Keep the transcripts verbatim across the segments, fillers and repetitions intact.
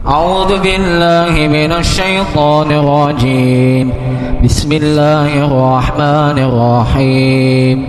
أعوذ بالله من الشيطان الرجيم. بسم الله الرحمن الرحيم.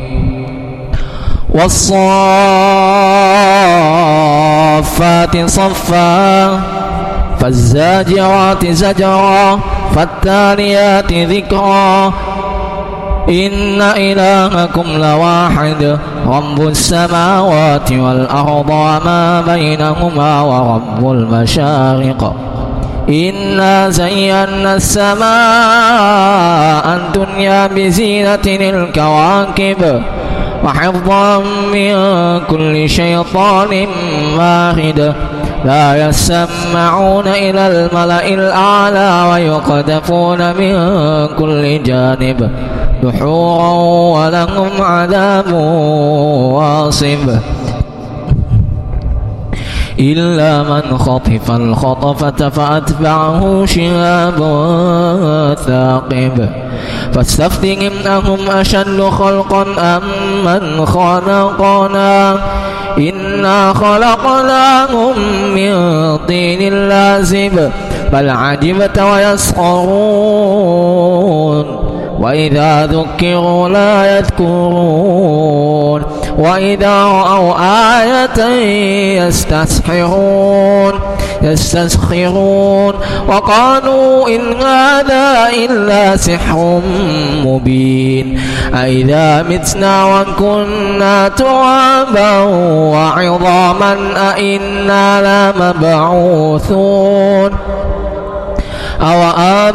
والصافات صفا فالزاجرات زجرا فالتاليات ذكرا إن إلهكم لواحد رب السماوات والأرض وما بينهما ورب المشارق إنا زينا السماء الدنيا بزينة الكواكب وحفظا من كل شيطان مارد لا يسمعون إلى الملأ الأعلى ويقذفون من كل جانب دحورا ولهم عذاب واصب إلا من خطف الخطفة فأتبعه شهاب ثاقب فاستفتهم أهم أشد خلقا أم من خلقنا إنا خلقناهم من طين لازب بل عجبت ويسخرون وإذا ذكروا لا يذكرون وإذا رأوا آية يستسخرون يستسخرون وقالوا إن هذا إلا سحر مبين أإذا متنا وكنا ترابا وعظاما أإنا لمبعوثون أو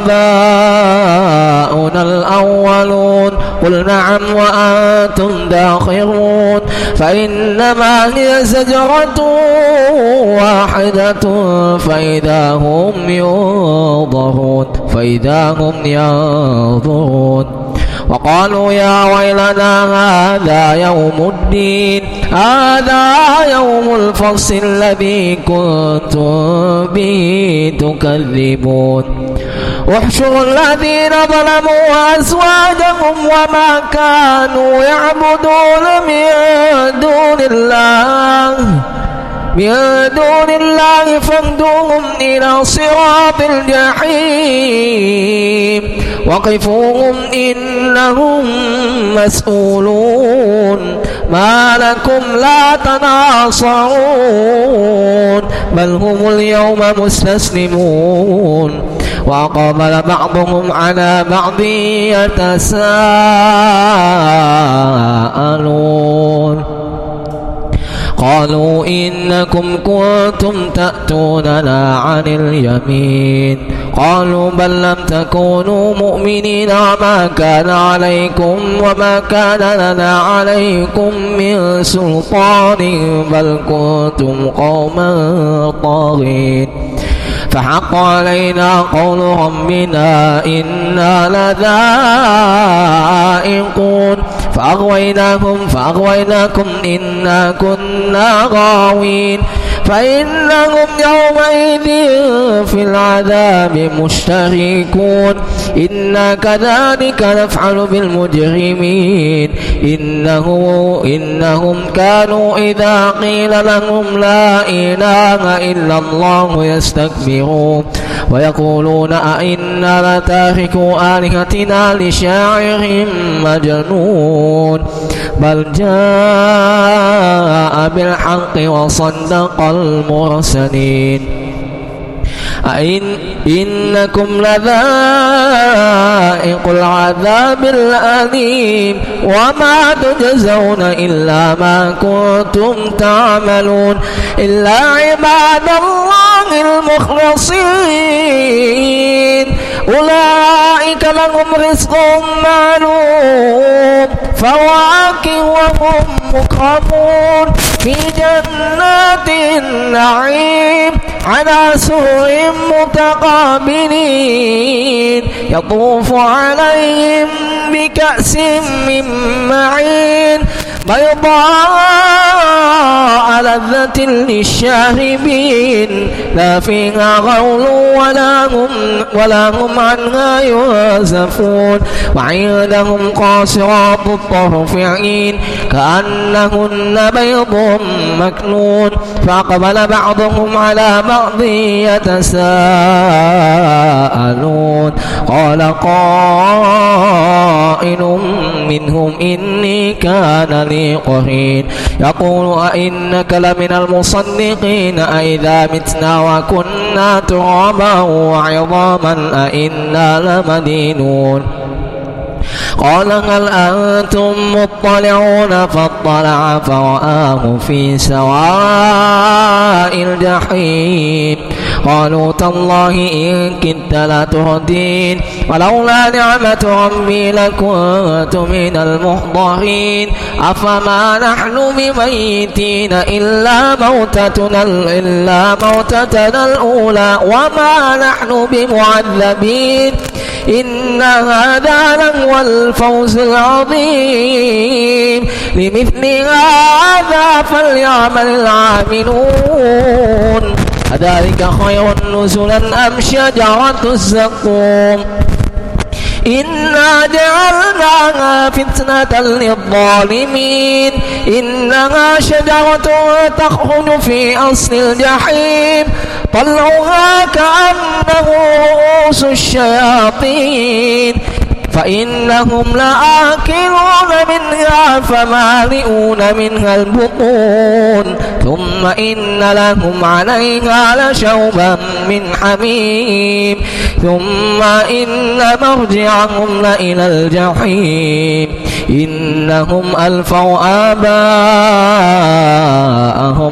آباؤنا الأولون قل نعم وأنتم داخرون فإنما هي زجرة واحدة فإذا هم ينظرون فإذا هم ينظرون وقالوا يا ويلنا هذا يوم الدين هذا يوم الفصل الذي كنتم به تكذبون احشروا الذين ظلموا وأزواجهم وما كانوا يعبدون من دون الله من دون الله فاهدوهم إلى صراط الجحيم وقفوهم إنهم مسؤولون ما لكم لا تناصرون بل هم اليوم مستسلمون وأقبل بعضهم على بعض يتساءلون قالوا إنكم كنتم تأتوننا عن اليمين قالوا بل لم تكونوا مؤمنين وما كان عليكم وما كان لنا عليكم من سلطان بل كنتم قوما طاغين فحق علينا قول ربنا إنا لذائقون فأغويناهم فأغويناكم إنا كنا غاوين فإنهم يومئذ في العذاب مشتركون إنا كذلك نفعل بالمجرمين إنه إنهم كانوا إذا قيل لهم لا إله إلا الله يستكبرون ويقولون أئنا لتاركوا آلهتنا لشاعر مجنون بل جاء بالحق وصدق المرسلين أئن إنكم لذائق العذاب الأليم وما تجزون إلا ما كنتم تعملون إلا عباد الله المخلصين أولئك لهم رزق معلوم فواكه وهم مكرمون في جنات النعيم على سرر متقابلين يطوف عليهم بكأس من معين بيضاء لذة للشاربين لا فيها غول ولا هم, ولا هم عنها ينزفون وعندهم قاصرات الطرف عين كأنهن بيض مكنون فأقبل بعضهم على بعض يتساءلون قال قائل منهم إني كان لي قرين يقول أئنك لمن المصدقين أئذا متنا وكنا ترابا وعظاما أئنا لمدينون قال هل أنتم مطلعون فاطلع فرآه في سواء الجحيم قالوا تالله إن كدت لتردين ولولا نعمة ربي لكنت من المحضرين أفما نحن بميتين إلا موتتنا إلا موتتنا الأولى وما نحن بمعذبين إن هذا لهو الفوز العظيم لمثل هذا فليعمل العاملون أذلك خير نزلا أم شجرة الزقوم إنا جعلناها فتنة للظالمين إنها شجرة تخرج في أصل الجحيم طلعها كأنه رؤوس الشياطين فإنهم لآكلون منها فمالئون منها البطون ثم إن لهم عليها لشوبا من حميم ثم إن مرجعهم لإلى الجحيم إنهم ألفوا آباءهم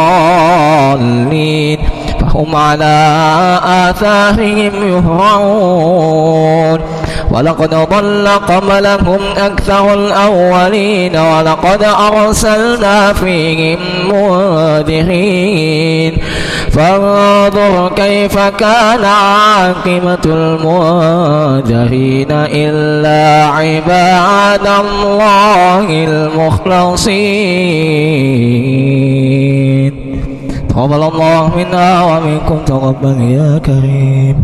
ضالين فهم على آثارهم يهرعون ولقد ضل قبلهم أكثر الأولين ولقد أرسلنا فيهم منذرين فانظر كيف كان عاقبة المنذرين إلا عباد الله المخلصين تقبل الله منا ومنكم تقبل يا كريم.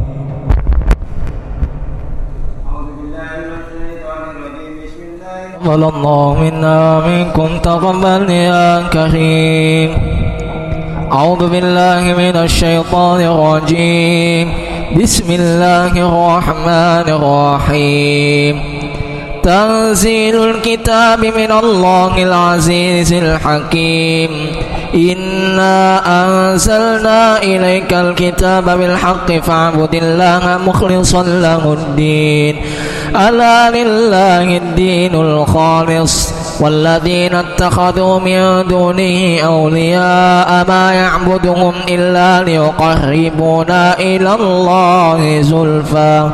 تقبل الله منا ومنكم تقبل يا كريم. أعوذ بالله من الشيطان الرجيم. بسم الله الرحمن الرحيم. تنزيل الكتاب من الله العزيز الحكيم. إنا أنزلنا إليك الكتاب بالحق فاعبد الله مخلصا له الدين ألا لله الدين الخالص والذين اتخذوا من دونه أولياء ما يعبدهم إلا ليقربونا إلى الله زلفى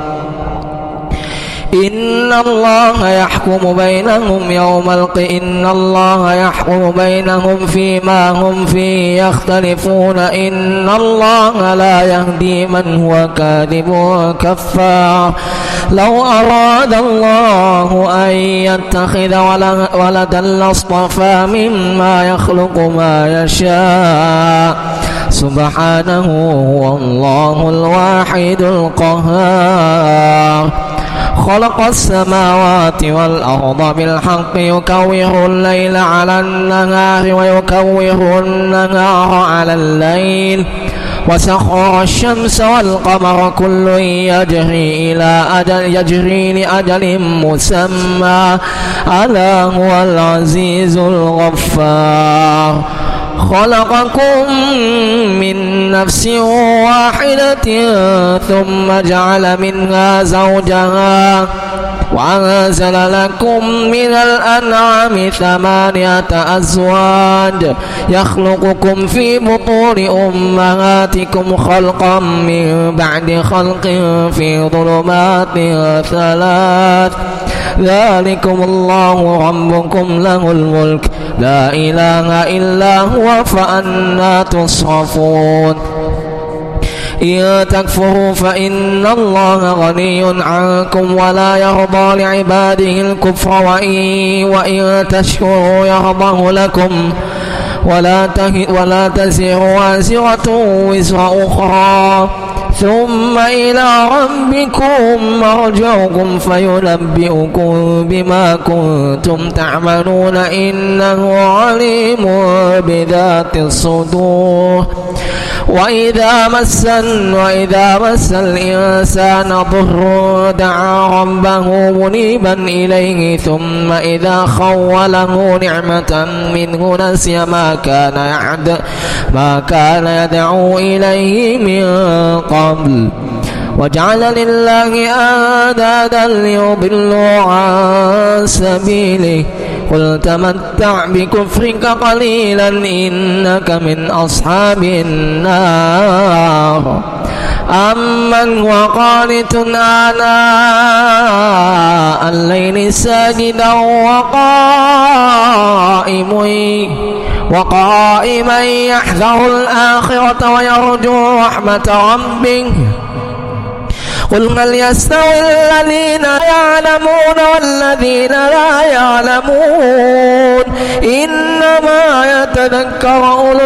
إن الله يحكم بينهم يوم القيامة إن الله يحكم بينهم فيما هم فيه يختلفون إن الله لا يهدي من هو كاذب كفار. لو أراد الله أن يتخذ ولدا لاصطفى مما يخلق ما يشاء سبحانه هو الله الواحد القهار. خلق السماوات والأرض بالحق يكور الليل على النهار ويكور النهار على الليل وسخر الشمس والقمر كل يجري إلى أجل يجري لأجل مسمى ألا هو العزيز الغفار. خلقكم من نفس واحدة ثم جعل منها زوجها وأنزل لكم من الأنعام ثمانية أزواج يخلقكم في بطون أمهاتكم خلقا من بعد خلق في ظلمات ثلاث ذلكم الله ربكم له الملك لا إله إلا هو فأنى تصرفون. إن تكفروا فإن الله غني عنكم ولا يرضى لعباده الكفر وإن, وإن تشكروا يرضه لكم ولا, ولا تزر وازرة وزر أخرى ثم إلى ربكم مرجعكم فينبئكم بما كنتم تعملون إنه عليم بذات الصدور. وإذا مس وإذا مس الإنسان ضر دعا ربه منيبا إليه ثم إذا خوله نعمة منه نسي ما كان يعد ما كان يدعو إليه من قبل وجعل لله أندادا ليضلوا عن سبيله قل تمتع بكفرك قليلا إنك من أصحاب النار. أمن هو قانت آناء الليل ساجدا وقائم وقائما يحذر الآخرة ويرجو رحمة ربه قل هل يستوي الذين يعلمون والذين لا يعلمون إنما يتذكر أولو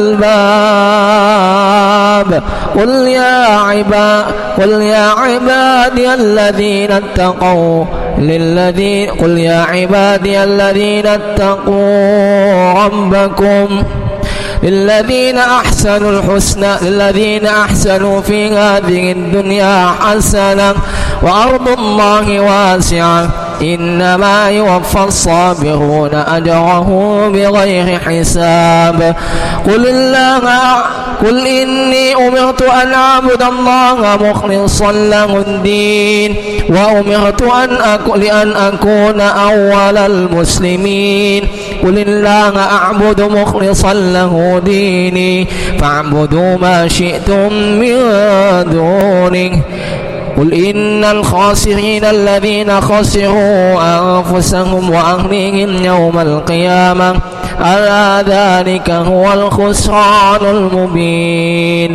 الألباب. قل يا عباد قل يا عبادي الذين اتقوا للذين قل يا عبادي الذين اتقوا ربكم للذين أحسنوا الحسنى للذين أحسنوا في هذه الدنيا حسنة وأرض الله واسعة إنما يوفى الصابرون أجرهم بغير حساب. قل الله قل إني أمرت أن أعبد الله مخلصا له الدين وأمرت أن أكون لأن أكون أول المسلمين. قل الله أعبد مخلصا له ديني فاعبدوا ما شئتم من دونه. قل إن الخاسرين الذين خسروا أنفسهم وأهليهم يوم القيامة ألا ذلك هو الخسران المبين.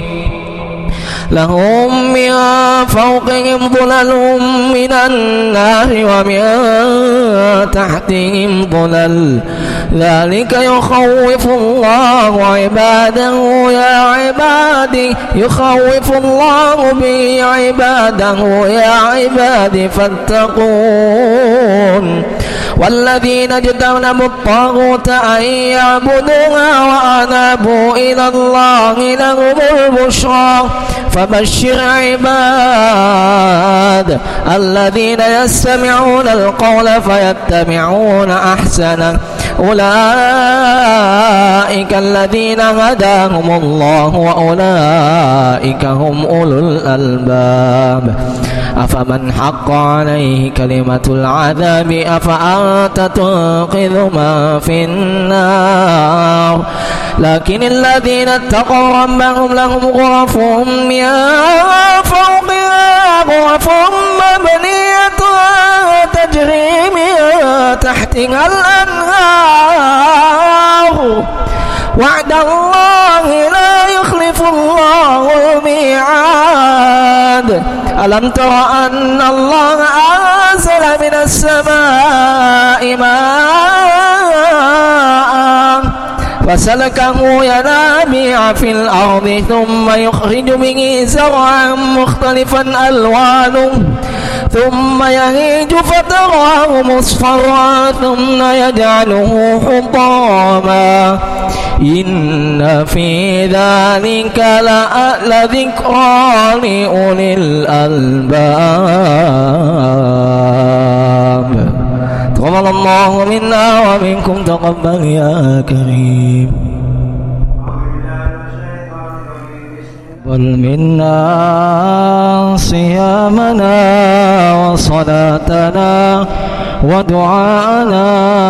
لهم من فوقهم ظلل من النار ومن تحتهم ظلل ذلك يخوف الله عباده يا عبادي يخوف الله به عباده يا عبادي فاتقون. والذين اجتنبوا الطاغوت أن يعبدوها وأنابوا إلى الله لهم البشرى فبشر عباد الذين يستمعون القول فيتبعون أحسنه أولئك الذين هداهم الله وأولئك هم أولو الألباب. أفمن حق عليه كلمة العذاب أفأنت تنقذ من في النار. لكن الذين اتقوا ربهم لهم غرف من فوقها غرف مبنية تجري من تحتها الأنهار وعد الله لا يخلف الله الميعاد. ألم تر أن الله أنزل من السماء ماء فسلكه ينابيع في الأرض ثم يخرج به زرعا مختلفا ألوانه ثم يهيج فتراه مصفرا ثم يجعله حطاما إن في ذلك لذكرى لأولي الألباب. تقبل الله منا ومنكم تقبل يا كريم. قبل منا صيامنا وصلاتنا ودعاءنا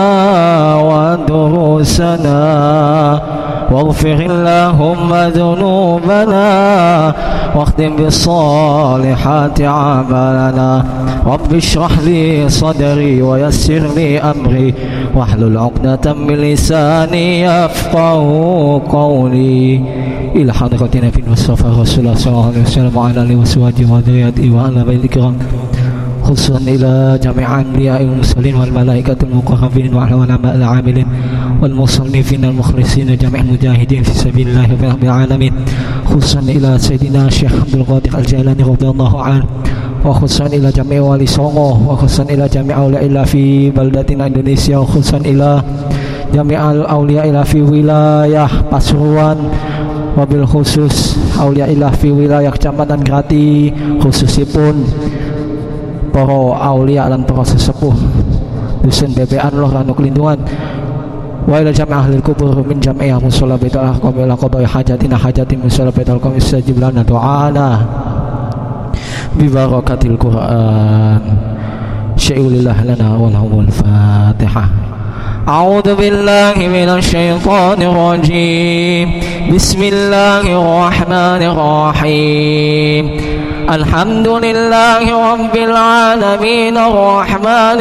ودروسنا، واغفر اللهم ذنوبنا، واختم بالصالحات عملنا. رب اشرح لي صدري ويسر لي أمري واحلل عقدة من لساني يفقه قولي. إلى حضرة نبي المصطفى رسول الله صلى الله عليه وسلم وعلى آله وصحبه وذريته وعلى بيت الكرام، خصوصا إلى جميع الأنبياء والمرسلين والملائكة المقربين والعلماء العاملين والمصنفين المخلصين جميع المجاهدين في سبيل الله رب العالمين، خصوصا إلى سيدنا الشيخ عبد القادر الجيلاني رضي الله عنه، وخصوصا إلى جميع wali Songo, وخصوصا إلى جميع أولياء الله في بلدتنا Indonesia، وخصوصا إلى جميع أولياء الله في wilayah Pasuruan, wabil khusus aulia ilah fi wilayah Kecamatan Grati, khususipun para aulia dan para sesepuh dusun bebean loh ranuk lindungan, wa ila jami' ahli kubur min jami'ah musalla baitul aqab ila qadai hajatina hajatin musalla baitul aqab istajib lana du'ana bi barakatil Qur'an. syai'ulillah lana wa lahumul Fatihah. أعوذ بالله من الشيطان الرجيم. بسم الله الرحمن الرحيم. الحمد لله رب العالمين الرحمن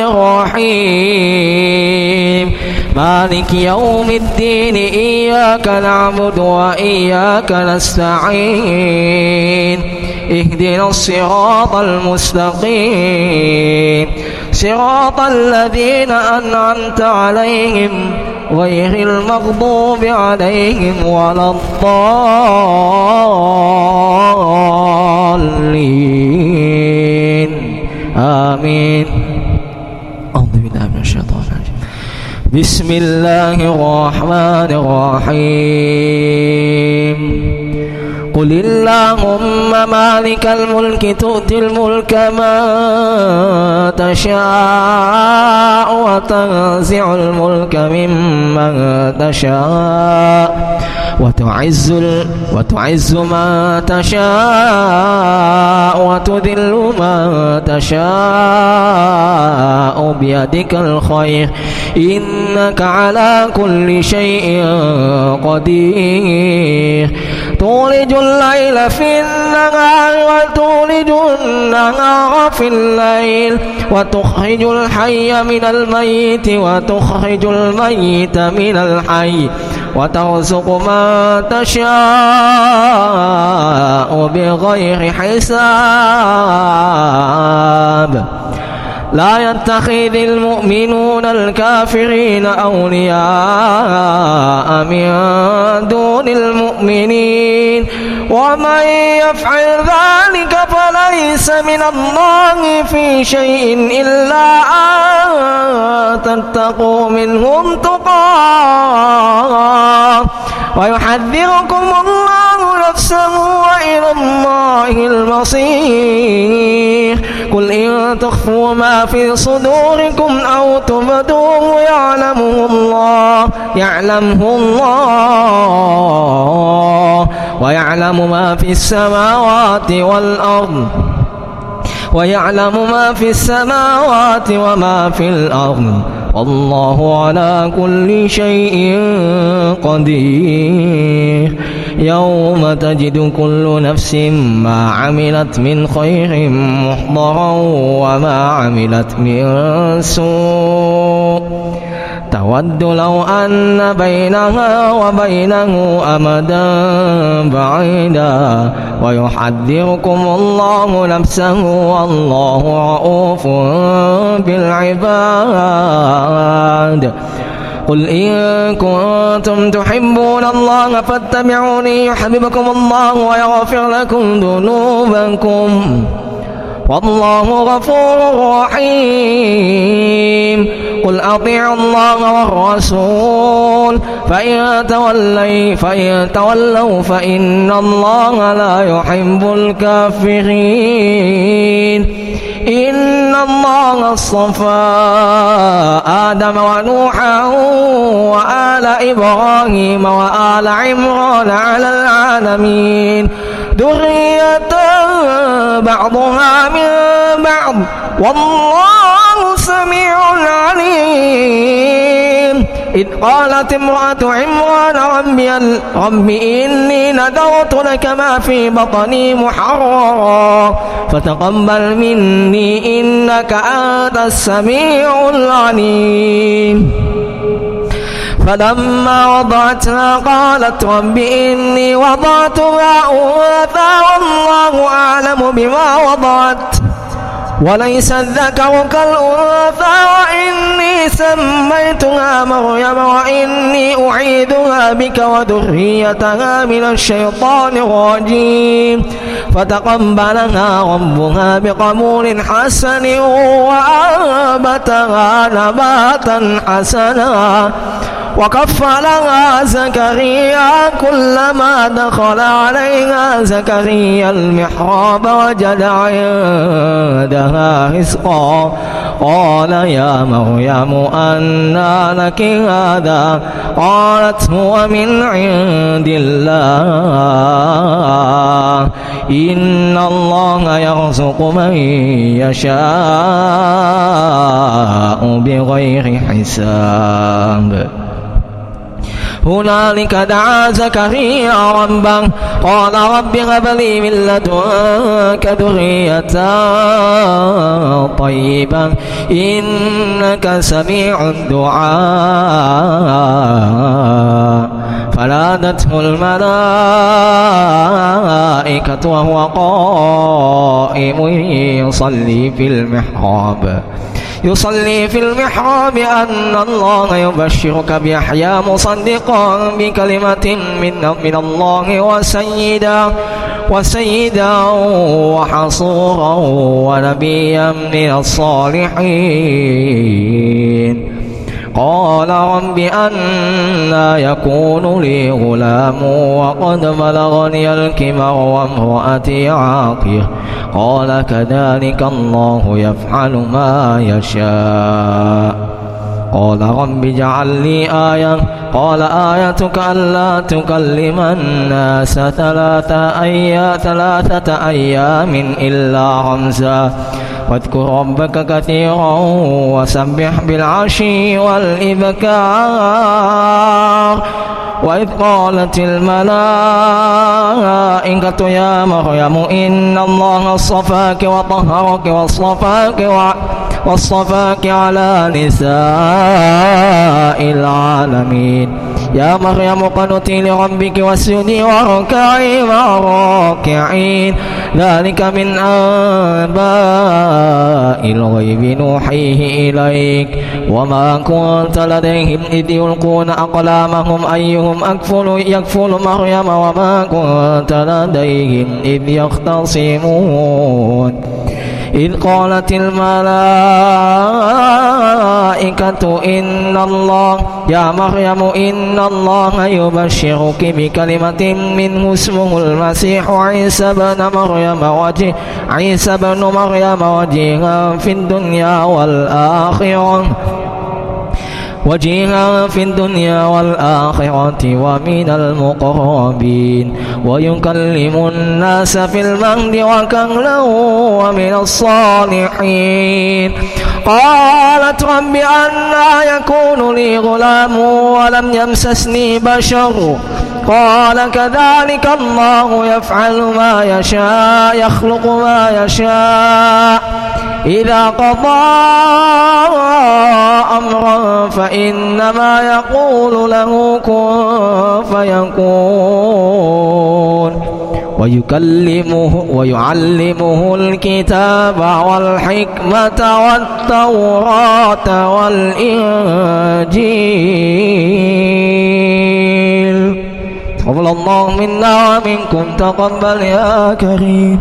الرحيم مالك يوم الدين إياك نعبد وإياك نستعين اهدنا الصراط المستقيم صراط الذين أنعمت عليهم غير المغضوب عليهم ولا الضالين آمين. أعوذ بالله من الشيطان الرجيم. بسم الله الرحمن الرحيم. قل اللهم مالك الملك تؤتي الملك من تشاء وتنزع الملك ممن تشاء وتعز وتعز من تشاء وتذل من تشاء بيدك الخير إنك على كل شيء قدير. تولج الليل في النهار وتولج النهار في الليل وتخرج الحي من الميت وتخرج الميت من الحي وترزق من تشاء بغير حساب. لا يتخذ المؤمنون الكافرين أولياء من دون المؤمنين ومن يفعل ذلك فليس من الله في شيء إلا أن تتقوا منهم تقاه ويحذركم الله نفسه وإلى الله المصير. قل إن تخفوا ما في صدوركم أو تبدوه يعلمه الله يعلمه الله ويعلم ما في السماوات والأرض ويعلم ما في السماوات وما في الأرض والله على كل شيء قدير. يوم تجد كل نفس ما عملت من خير محضرا وما عملت من سوء تود لو أن بينها وبينه أمدا بعيدا ويحذركم الله نفسه والله رؤوف بالعباد. قل إن كنتم تحبون الله فاتبعوني يحببكم الله ويغفر لكم ذنوبكم والله غفور رحيم. قل أطيعوا الله والرسول فإن تولوا فإن تولوا فإن الله لا يحب الكافرين. إن الله اصطفى آدم ونوحا وآل إبراهيم وآل عمران على العالمين ذرية بعضها من بعض والله سميع إذ قالت امرأة عمران ربي, ربي إني نذرت لك ما في بطني محررا فتقبل مني إنك أنت السميع العليم. فلما وضعتها قالت رب إني وضعتها أنثى والله أعلم بما وضعت وليس الذكر كالأنثى وإني سميتها مريم وإني أعيذها بك وذريتها من الشيطان الرجيم فتقبلها ربها بقبول حسن وأنبتها نباتا حسنا وكفلها زكريا كلما دخل عليها زكريا المحراب وجد عندها رزقا قال يا مريم أنى لك هذا قالت هو من عند الله إن الله يرزق من يشاء بغير حساب. هنالك دعا زكريا ربه قال رب هب لي من لدنك ذرية طيبة إنك سميع الدعاء. فنادته الملائكة وهو قائم يصلي في المحراب يصلي في المحراب أن الله يبشرك بيحيى مصدقا بكلمة من, من الله وسيدا وسيدا وحصورا ونبيا من الصالحين. قال رب أنى يكون لي غلام وقد بلغني الكبر وامرأتي عاقر قال كذلك الله يفعل ما يشاء. قال رب اجعل لي آية قال آيتك ألا تكلم الناس ثلاثة أيام ثلاثة أيام إلا رمزا واذكر ربك كثيرا وسبح بالعشي والإبكار. وإذ قالت الملائكة يا مريم إن الله اصطفاك وطهرك واصطفاك واصطفاك على نساء العالمين يا مريم اقنتي لربك واسجدي واركعي مع الراكعين. ذلك من أنباء الغيب نوحيه إليك وما كنت لديهم إذ يلقون أقلامهم أيهم أكفل يكفل مريم وما كنت لديهم إذ يختصمون. إذ قالت الملائكة إن الله يا مريم إن الله يبشرك بكلمة منه اسمه المسيح عيسى بن مريم وجه عيسى بن مريم وجيها في الدنيا والآخرة وجيها في الدنيا والآخرة ومن المقربين ويكلم الناس في المهد وكهلا ومن الصالحين. قالت رب أنى يكون لي غلام ولم يمسسني بشر قال كذلك الله يفعل ما يشاء يخلق ما يشاء إذا قضى أمرا فإنما يقول له كن فيكون. ويكلمه ويعلمه الكتاب والحكمة والتوراة والإنجيل. تقبل الله منا ومنكم تقبل يا كريم.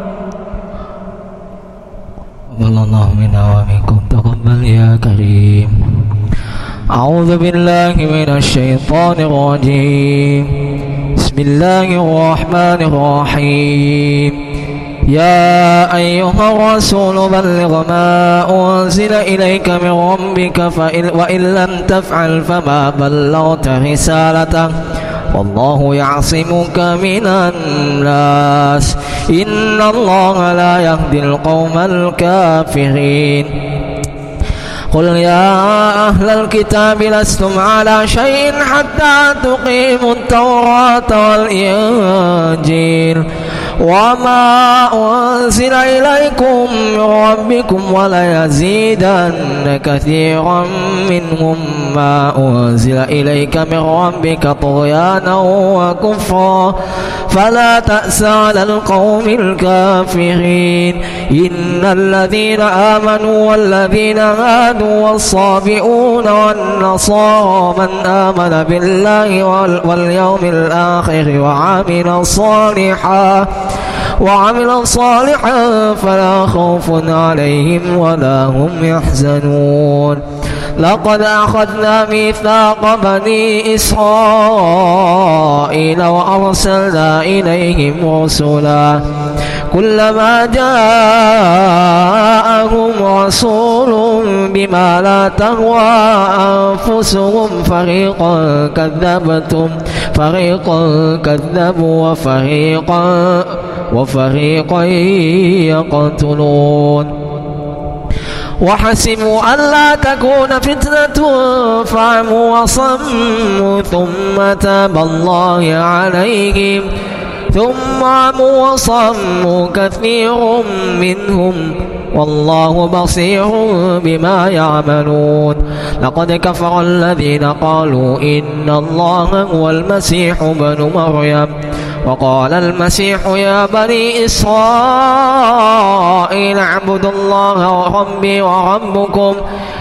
تقبل الله منا ومنكم تقبل يا كريم. أعوذ بالله من الشيطان الرجيم. بسم الله الرحمن الرحيم. يا أيها الرسول بلغ ما أنزل إليك من ربك وإن لم تفعل فما بلغت رسالته والله يعصمك من الناس إن الله لا يهدي القوم الكافرين. قل يا أهل الكتاب لستم على شيء حتى تقيموا التوراة والإنجيل وما أنزل إليكم من ربكم وليزيدن كثيرا منهم ما أنزل إليك من ربك طغيانا وكفرا فلا تأس على القوم الكافرين. إن الذين آمنوا والذين هادوا والصابئون والنصارى من آمن بالله واليوم الآخر وعمل صالحا وعمل صالحا فلا خوف عليهم ولا هم يحزنون. لقد أخذنا ميثاق بني إسرائيل وأرسلنا إليهم رسلا كلما جاءهم رسول بما لا تهوى أنفسهم فريقا كذبتم فريقا كذبوا وفريقا وفريقا يقتلون. وحسبوا ألا تكون فتنة فعموا وصموا ثم تاب الله عليهم ثم عموا وصموا كثير منهم والله بصير بما يعملون. لقد كفر الذين قالوا إن الله هو المسيح ابن مريم وقال المسيح يا بني إسرائيل اعبدوا الله ربي وربكم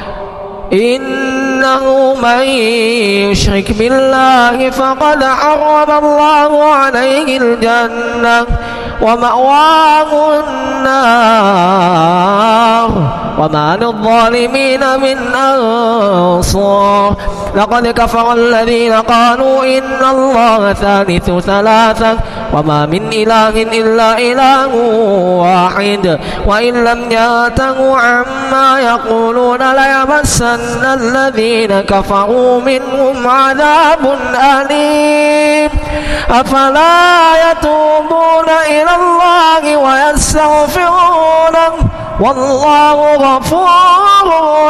إنه من يشرك بالله فقد حرم الله عليه الجنة ومأواه النار وما للظالمين من أنصار. لقد كفر الذين قالوا إن الله ثالث ثلاثة وما من إله إلا إله واحد وإن لم ينتهوا عما يقولون ليمسن الذين كفروا منهم عذاب أليم. أفلا يتوبون إلى الله ويستغفرونه والله غفور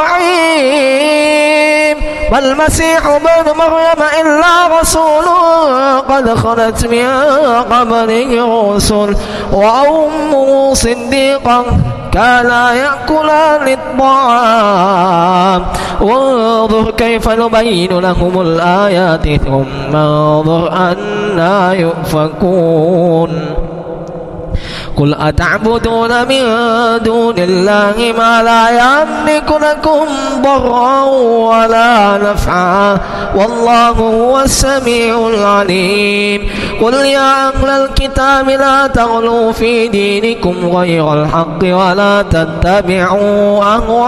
رحيم. ما المسيح ابن مريم إلا رسول قد خلت من قبله الرسل وأمه صديقة كانا يأكلان الطعام وانظر كيف نبين لهم الآيات ثم انظر أنا يؤفكون. قل أتعبدون من دون الله ما لا يملك لكم ضرا ولا نفعا والله هو السميع العليم. قل يا أهل الكتاب لا تغلوا في دينكم غير الحق ولا تتبعوا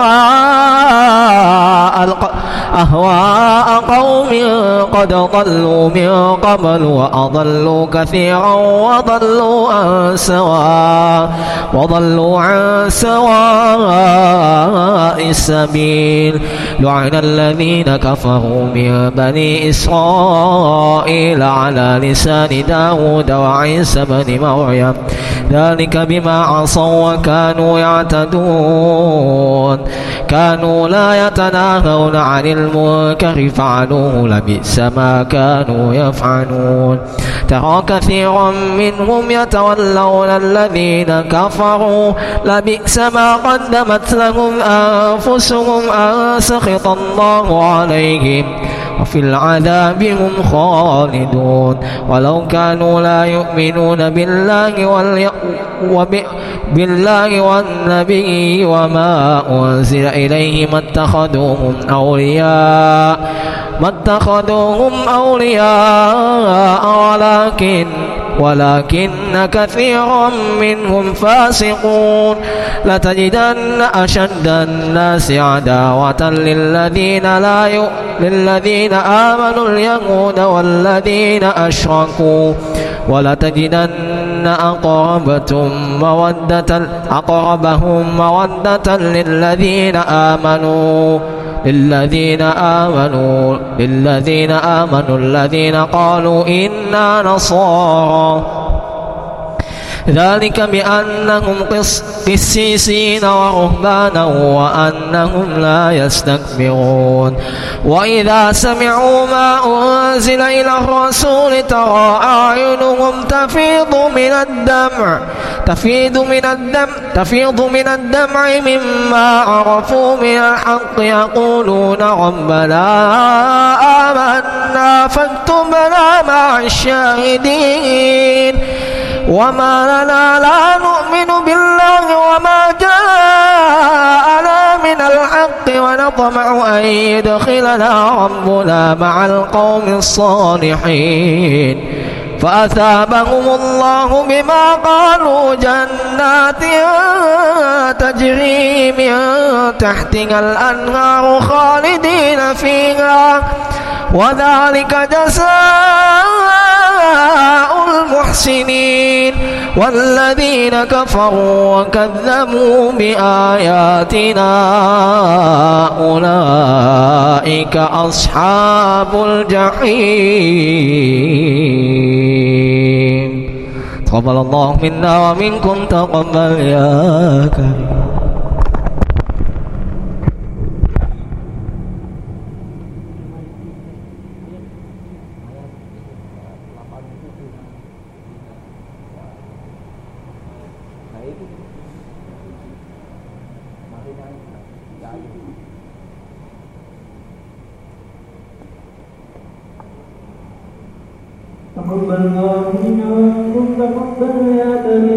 أهواء أهواء قوم قد ضلوا من قبل وأضلوا كثيرا وضلوا عن سواء وضلوا عن سواء السبيل. لعن الذين كفروا من بني إسرائيل على لسان داود وعيسى بن مريم ذلك بما عصوا وكانوا يعتدون. كانوا لا يتناهون عن المنكر فعلوه لبئس ما كانوا يفعلون. ترى كثيرا منهم يتولون الذين كفروا لبئس ما قدمت لهم أنفسهم أن سخط الله عليهم وفي العذاب هم خالدون. ولو كانوا لا يؤمنون بالله والي... وب... بالله والنبي وما أنزل إليه ما اتخذوهم أولياء ما اتخذوهم أولياء ولكن ولكن كثيرا منهم فاسقون. لتجدن أشد الناس عداوة للذين لا ي... للذين آمنوا اليهود والذين أشركوا ولتجدن أقربتم مودة أقربهم مودة للذين آمنوا للذين آمنوا للذين آمنوا الذين قالوا إنا نصارى ذلك بأنهم قسيسين ورهبانا وأنهم لا يستكبرون وإذا سمعوا ما أنزل إلى الرسول ترى أعينهم تفيض من الدمع تفيض من الدمع تفيض من الدمع مما عرفوا من الحق يقولون ربنا آمنا فاكتبنا مع الشاهدين وما لنا لا نؤمن بالله وما جاءنا من الحق ونطمع أن يدخلنا ربنا مع القوم الصالحين فأثابهم الله بما قالوا جنات تجري من تحتها الأنهار خالدين فيها وذلك جزاء المحسنين والذين كفروا وكذبوا بآياتنا أولئك أصحاب الجحيم تقبل الله منا ومنكم تقبل يا كريم. تقبل الله منا ومنكم تقبل يا كريم.